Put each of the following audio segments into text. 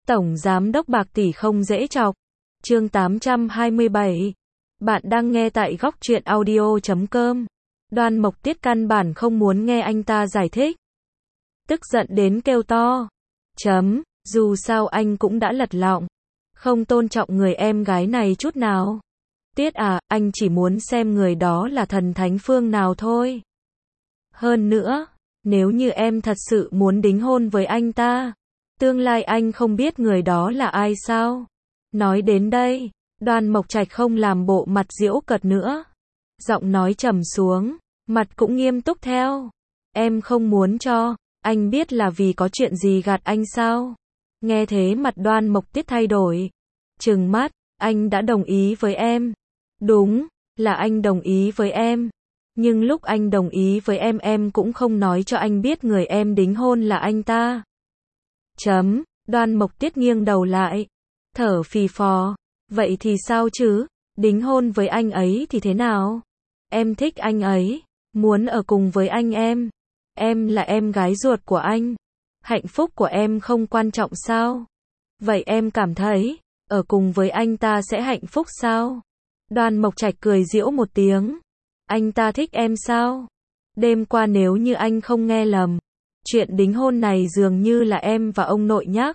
Tổng giám đốc bạc tỷ không dễ chọc. Chương 827. Bạn đang nghe tại góc truyện audio.com. Đoan Mộc Tiết căn bản không muốn nghe anh ta giải thích. Tức giận đến kêu to. Dù sao anh cũng đã lật lọng. Không tôn trọng người em gái này chút nào. Tiết à, anh chỉ muốn xem người đó là thần thánh phương nào thôi. Hơn nữa, nếu như em thật sự muốn đính hôn với anh ta, tương lai anh không biết người đó là ai sao? Nói đến đây, Đoan Mộc Trạch không làm bộ mặt giễu cợt nữa. Giọng nói trầm xuống, mặt cũng nghiêm túc theo. Em không muốn cho, anh biết là vì có chuyện gì gạt anh sao? Nghe thế mặt Đoan Mộc Tiết thay đổi. Trừng mắt, anh đã đồng ý với em. Đúng, là anh đồng ý với em. Nhưng lúc anh đồng ý với em cũng không nói cho anh biết người em đính hôn là anh ta. Đoan Mộc Tiết nghiêng đầu lại, thở phì phò. Vậy thì sao chứ? Đính hôn với anh ấy thì thế nào? Em thích anh ấy, muốn ở cùng với anh em. Em là em gái ruột của anh. Hạnh phúc của em không quan trọng sao? Vậy em cảm thấy, ở cùng với anh ta sẽ hạnh phúc sao? Đoan Mộc Trạch cười giễu một tiếng. Anh ta thích em sao? Đêm qua nếu như anh không nghe lầm, chuyện đính hôn này dường như là em và ông nội nhắc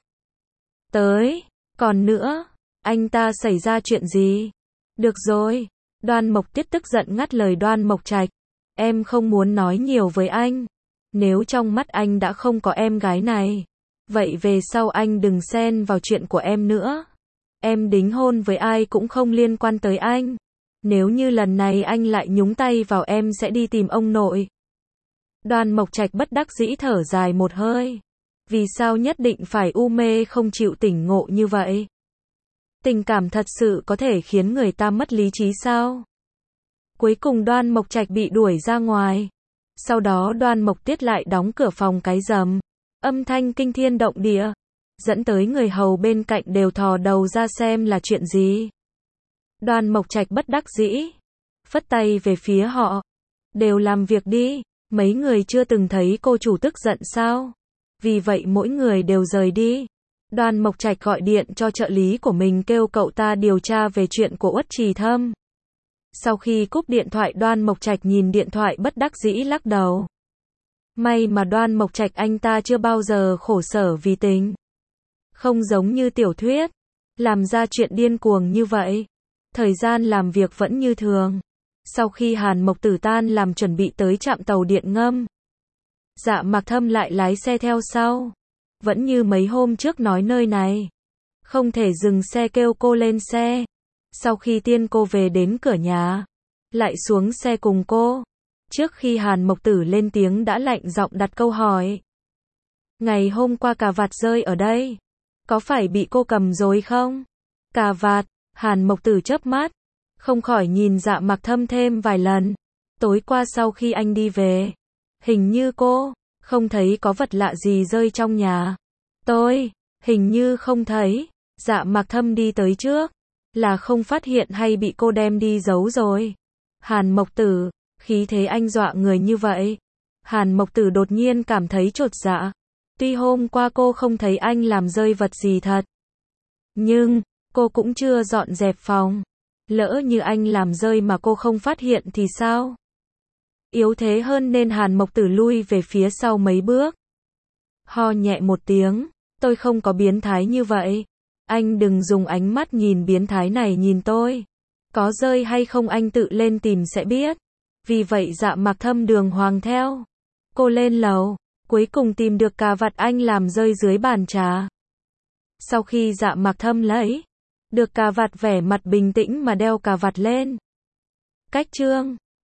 tới. Còn nữa, anh ta xảy ra chuyện gì? Được rồi. Đoan Mộc Tiết tức giận ngắt lời Đoan Mộc Trạch. Em không muốn nói nhiều với anh. Nếu trong mắt anh đã không có em gái này, vậy về sau anh đừng xen vào chuyện của em nữa. Em đính hôn với ai cũng không liên quan tới anh. Nếu như lần này anh lại nhúng tay vào em sẽ đi tìm ông nội. Đoan Mộc Trạch bất đắc dĩ thở dài một hơi. Vì sao nhất định phải u mê không chịu tỉnh ngộ như vậy? Tình cảm thật sự có thể khiến người ta mất lý trí sao? Cuối cùng Đoan Mộc Trạch bị đuổi ra ngoài. Sau đó Đoan Mộc Tiết lại đóng cửa phòng cái rầm. Âm thanh kinh thiên động địa, dẫn tới người hầu bên cạnh đều thò đầu ra xem là chuyện gì. Đoan Mộc Trạch bất đắc dĩ, phất tay về phía họ. Đều làm việc đi, mấy người chưa từng thấy cô chủ tức giận sao? Vì vậy mỗi người đều rời đi. Đoan Mộc Trạch gọi điện cho trợ lý của mình kêu cậu ta điều tra về chuyện của Uất Trì Thâm. Sau khi cúp điện thoại Đoan Mộc Trạch nhìn điện thoại bất đắc dĩ lắc đầu. May mà Đoan Mộc Trạch anh ta chưa bao giờ khổ sở vì tình. Không giống như tiểu thuyết, làm ra chuyện điên cuồng như vậy. Thời gian làm việc vẫn như thường. Sau khi Hàn Mộc Tử tan làm chuẩn bị tới trạm tàu điện ngầm, Dạ Mạc Thâm lại lái xe theo sau. Vẫn như mấy hôm trước nói nơi này không thể dừng xe kêu cô lên xe. Sau khi tiên cô về đến cửa nhà, lại xuống xe cùng cô. Trước khi Hàn Mộc Tử lên tiếng đã lạnh giọng đặt câu hỏi. Ngày hôm qua cà vạt rơi ở đây, có phải bị cô cầm rồi không? Cà vạt, Hàn Mộc Tử chớp mắt, không khỏi nhìn Dạ Mạc Thâm thêm vài lần. Tối qua sau khi anh đi về, hình như cô không thấy có vật lạ gì rơi trong nhà. Tôi hình như không thấy. Dạ Mạc Thâm đi tới trước, là không phát hiện hay bị cô đem đi giấu rồi? Hàn Mộc Tử, khí thế anh dọa người như vậy. Hàn Mộc Tử đột nhiên cảm thấy chột dạ. Tuy hôm qua cô không thấy anh làm rơi vật gì thật, nhưng cô cũng chưa dọn dẹp phòng. Lỡ như anh làm rơi mà cô không phát hiện thì sao? Yếu thế hơn nên Hàn Mộc Tử lui về phía sau mấy bước. Ho nhẹ một tiếng. Tôi không có biến thái như vậy. Anh đừng dùng ánh mắt nhìn biến thái này nhìn tôi. Có rơi hay không anh tự lên tìm sẽ biết. Vì vậy Dạ Mạc Thâm đường hoàng theo cô lên lầu. Cuối cùng tìm được cà vạt anh làm rơi dưới bàn trà. Sau khi Dạ Mạc Thâm lấy được cà vạt vẻ mặt bình tĩnh mà đeo cà vạt lên. Cách chương